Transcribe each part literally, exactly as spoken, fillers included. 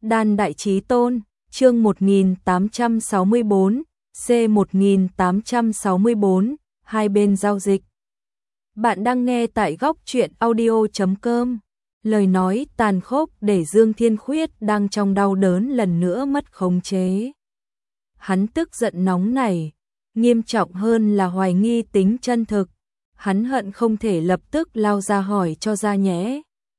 Đan Đại Chí Tôn, chương một nghìn tám trăm sáu mươi bốn, C một nghìn tám trăm sáu mươi bốn, hai bên giao dịch. Bạn đang nghe tại góc truyện audio chấm com. Lời nói tàn khốc để Dương Thiên Khuyết đang trong đau đớn lần nữa mất khống chế. Hắn tức giận nóng nảy, nghiêm trọng hơn là hoài nghi tính chân thực. Hắn hận không thể lập tức lao ra hỏi cho ra nhẽ.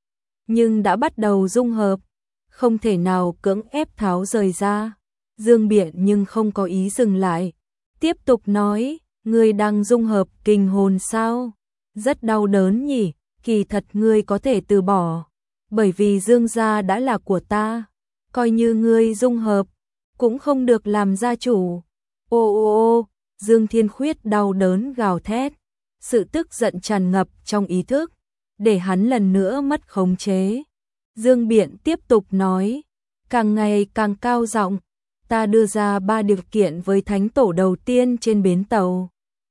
Nhưng đã bắt đầu dung hợp, không thể nào cưỡng ép tháo rời ra. Dương Biện nhưng không có ý dừng lại, tiếp tục nói, ngươi đang dung hợp kinh hồn sao? Rất đau đớn nhỉ, kỳ thật ngươi có thể từ bỏ, bởi vì Dương gia đã là của ta, coi như ngươi dung hợp, cũng không được làm gia chủ. Ô ô ô, Dương Thiên Khuyết đau đớn gào thét, sự tức giận tràn ngập trong ý thức, để hắn lần nữa mất khống chế. Dương Biện tiếp tục nói, càng ngày càng cao giọng, ta đưa ra ba điều kiện với thánh tổ đầu tiên trên bến tàu.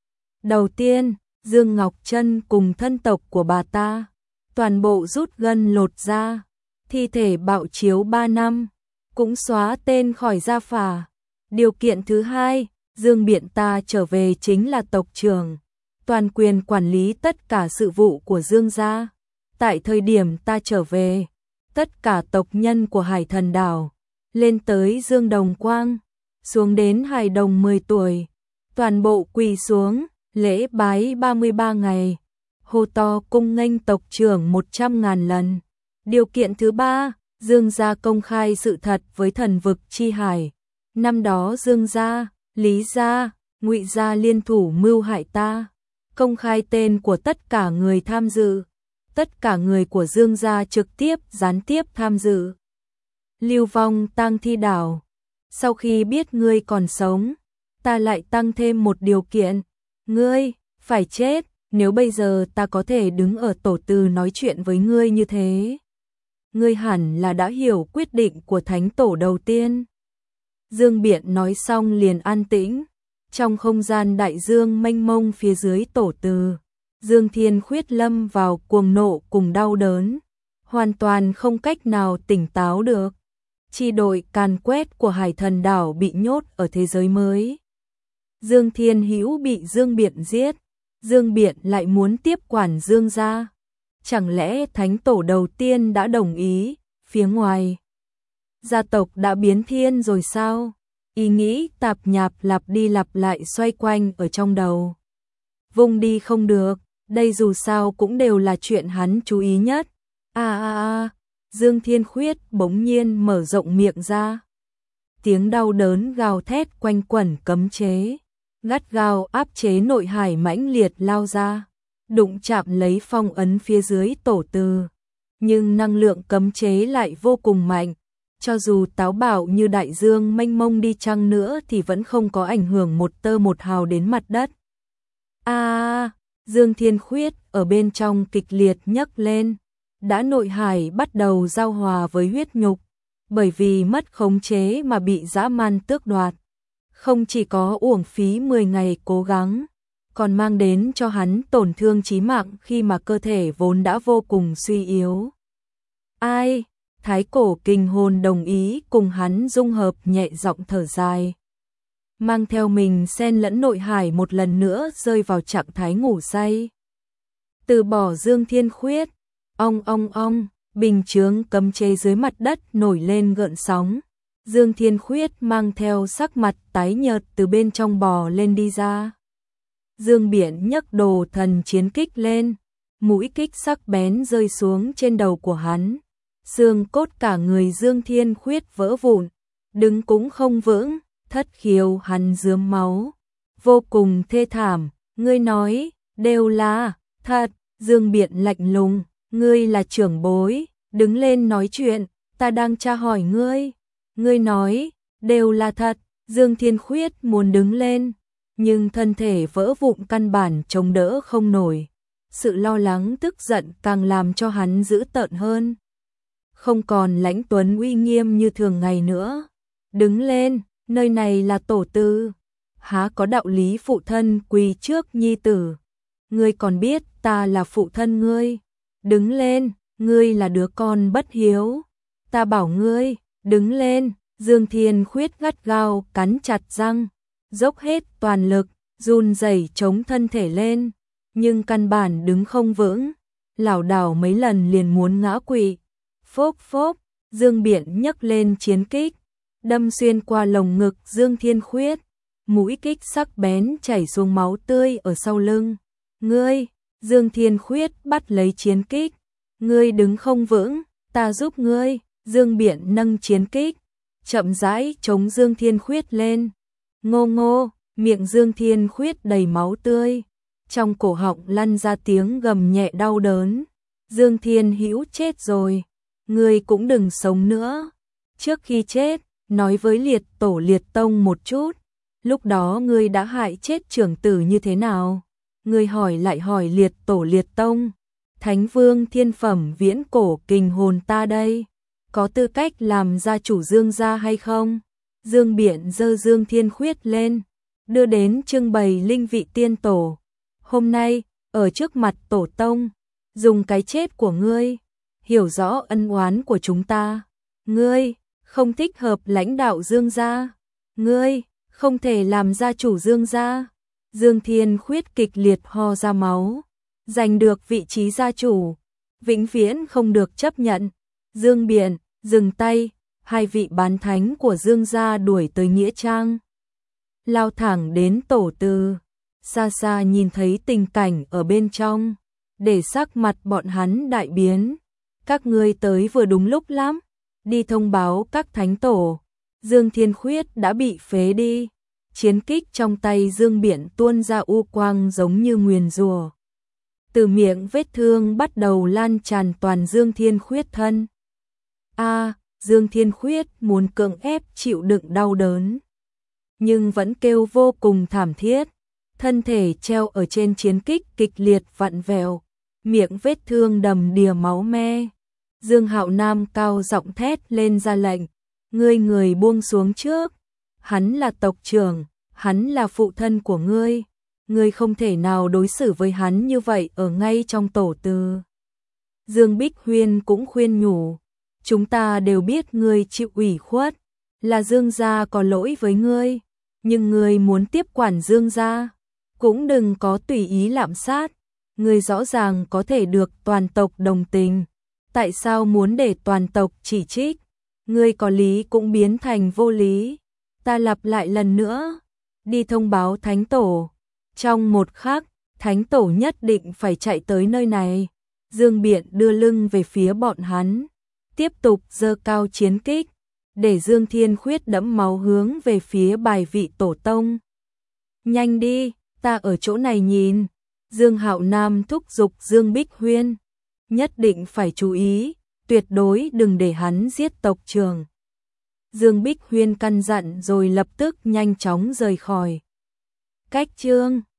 Đầu tiên, Dương Ngọc Trân cùng thân tộc của bà ta, toàn bộ rút gân lột da, thi thể bạo chiếu ba năm, cũng xóa tên khỏi gia phả. Điều kiện thứ hai, Dương Biện ta trở về chính là tộc trưởng, toàn quyền quản lý tất cả sự vụ của Dương gia. Tại thời điểm ta trở về, tất cả tộc nhân của Hải Thần Đảo, lên tới Dương Đồng Quang, xuống đến Hải Đồng mười tuổi, toàn bộ quỳ xuống, lễ bái ba mươi ba ngày, hô to cung nghênh tộc trưởng một trăm ngàn lần. Điều kiện thứ ba, Dương gia công khai sự thật với thần vực chi hải. Năm đó Dương gia, Lý gia, Ngụy gia liên thủ mưu hại ta, công khai tên của tất cả người tham dự, tất cả người của Dương gia trực tiếp, gián tiếp tham dự. Lưu vong tang thi đảo. Sau khi biết ngươi còn sống, ta lại tăng thêm một điều kiện, ngươi phải chết. Nếu bây giờ ta có thể đứng ở tổ từ nói chuyện với ngươi như thế, ngươi hẳn là đã hiểu quyết định của thánh tổ đầu tiên. Dương Biện nói xong liền an tĩnh, trong không gian đại dương mênh mông phía dưới tổ từ, Dương Thiên Khuyết lâm vào cuồng nộ cùng đau đớn, hoàn toàn không cách nào tỉnh táo được. Chi đội càn quét của Hải Thần Đảo bị nhốt ở thế giới mới. Dương Thiên Hữu bị Dương Biện giết, Dương Biện lại muốn tiếp quản Dương gia. Chẳng lẽ thánh tổ đầu tiên đã đồng ý, phía ngoài gia tộc đã biến thiên rồi sao? Ý nghĩ tạp nhạp lặp đi lặp lại xoay quanh ở trong đầu. Vùng đi không được, đây dù sao cũng đều là chuyện hắn chú ý nhất. A a a, Dương Thiên Khuyết bỗng nhiên mở rộng miệng ra. Tiếng đau đớn gào thét quanh quẩn cấm chế, gắt gao áp chế nội hải mãnh liệt lao ra, đụng chạm lấy phong ấn phía dưới tổ từ. Nhưng năng lượng cấm chế lại vô cùng mạnh, cho dù táo bạo như đại dương mênh mông đi chăng nữa thì vẫn không có ảnh hưởng một tơ một hào đến mặt đất. A, Dương Thiên Khuyết ở bên trong kịch liệt nhấc lên, đã nội hải bắt đầu giao hòa với huyết nhục, bởi vì mất khống chế mà bị dã man tước đoạt. Không chỉ có uổng phí mười ngày cố gắng, còn mang đến cho hắn tổn thương chí mạng khi mà cơ thể vốn đã vô cùng suy yếu. Ai? Thái cổ kinh hồn đồng ý cùng hắn dung hợp, nhẹ giọng thở dài, mang theo mình xen lẫn nội hải một lần nữa rơi vào trạng thái ngủ say. Từ bỏ Dương Thiên Khuyết, ong ong ong, bình chướng cấm chế dưới mặt đất nổi lên gợn sóng. Dương Thiên Khuyết mang theo sắc mặt tái nhợt từ bên trong bò lên đi ra. Dương Biện nhấc đồ thần chiến kích lên, mũi kích sắc bén rơi xuống trên đầu của hắn. Xương cốt cả người Dương Thiên Khuyết vỡ vụn, đứng cũng không vững, thất khiếu hắn rướm máu, vô cùng thê thảm. Ngươi nói, đều là thật. Dương Biện lạnh lùng, ngươi là trưởng bối, đứng lên nói chuyện, ta đang tra hỏi ngươi. Ngươi nói, đều là thật. Dương Thiên Khuyết muốn đứng lên, nhưng thân thể vỡ vụn căn bản chống đỡ không nổi. Sự lo lắng tức giận càng làm cho hắn dữ tợn hơn. Không còn lãnh tuấn uy nghiêm như thường ngày nữa. Đứng lên, nơi này là tổ tư, há có đạo lý phụ thân quỳ trước nhi tử. Ngươi còn biết ta là phụ thân ngươi. Đứng lên, ngươi là đứa con bất hiếu. Ta bảo ngươi, Đứng lên, Dương Thiên Khuyết gắt gao cắn chặt răng, dốc hết toàn lực, run rẩy chống thân thể lên, nhưng căn bản đứng không vững, lảo đảo mấy lần liền muốn ngã quỵ. Phốp phốp, Dương Biện nhấc lên chiến kích, đâm xuyên qua lồng ngực Dương Thiên Khuyết, mũi kích sắc bén chảy xuống máu tươi ở sau lưng. Ngươi, Dương Thiên Khuyết bắt lấy chiến kích, ngươi đứng không vững, ta giúp ngươi. Dương Biện nâng chiến kích, chậm rãi chống Dương Thiên Khuyết lên. Ngô ngô, miệng Dương Thiên Khuyết đầy máu tươi, trong cổ họng lăn ra tiếng gầm nhẹ đau đớn. Dương Thiên Hữu chết rồi, ngươi cũng đừng sống nữa. Trước khi chết, nói với liệt tổ liệt tông một chút, lúc đó ngươi đã hại chết trưởng tử như thế nào? Ngươi hỏi lại hỏi liệt tổ liệt tông, Thánh Vương thiên phẩm viễn cổ kình hồn ta đây, có tư cách làm gia chủ Dương gia hay không? Dương Biện giơ Dương Thiên Khuyết lên, đưa đến trưng bày linh vị tiên tổ. Hôm nay, ở trước mặt tổ tông, dùng cái chết của ngươi, hiểu rõ ân oán của chúng ta. Ngươi, không thích hợp lãnh đạo Dương gia. Ngươi, không thể làm gia chủ Dương gia. Dương Thiên Khuyết kịch liệt ho ra máu, giành được vị trí gia chủ, vĩnh viễn không được chấp nhận. Dương Biện, dừng tay, hai vị bán thánh của Dương gia đuổi tới nghĩa trang, lao thẳng đến tổ từ. Xa xa nhìn thấy tình cảnh ở bên trong, để sắc mặt bọn hắn đại biến. Các ngươi tới vừa đúng lúc lắm, đi thông báo các thánh tổ, Dương Thiên Khuyết đã bị phế đi. Chiến kích trong tay Dương Biện tuôn ra u quang giống như nguyền rủa, từ miệng vết thương bắt đầu lan tràn toàn Dương Thiên Khuyết thân. A, à, Dương Thiên Khuyết muốn cưỡng ép chịu đựng đau đớn, nhưng vẫn kêu vô cùng thảm thiết, thân thể treo ở trên chiến kích kịch liệt vặn vẹo, miệng vết thương đầm đìa máu me. Dương Hạo Nam cao giọng thét lên ra lệnh, ngươi người buông xuống trước, hắn là tộc trưởng, hắn là phụ thân của ngươi, ngươi không thể nào đối xử với hắn như vậy ở ngay trong tổ từ. Dương Bích Huyên cũng khuyên nhủ, chúng ta đều biết ngươi chịu ủy khuất, là Dương gia có lỗi với ngươi, nhưng ngươi muốn tiếp quản Dương gia, cũng đừng có tùy ý lạm sát, ngươi rõ ràng có thể được toàn tộc đồng tình, tại sao muốn để toàn tộc chỉ trích? Ngươi có lý cũng biến thành vô lý. Ta lặp lại lần nữa, đi thông báo thánh tổ. Trong một khắc, thánh tổ nhất định phải chạy tới nơi này. Dương Biện đưa lưng về phía bọn hắn, tiếp tục giơ cao chiến kích, để Dương Thiên Khuyết đẫm máu hướng về phía bài vị tổ tông. Nhanh đi, ta ở chỗ này nhìn. Dương Hạo Nam thúc giục Dương Bích Huyên, nhất định phải chú ý, tuyệt đối đừng để hắn giết tộc trưởng. Dương Bích Huyên căn dặn rồi lập tức nhanh chóng rời khỏi. Cách chương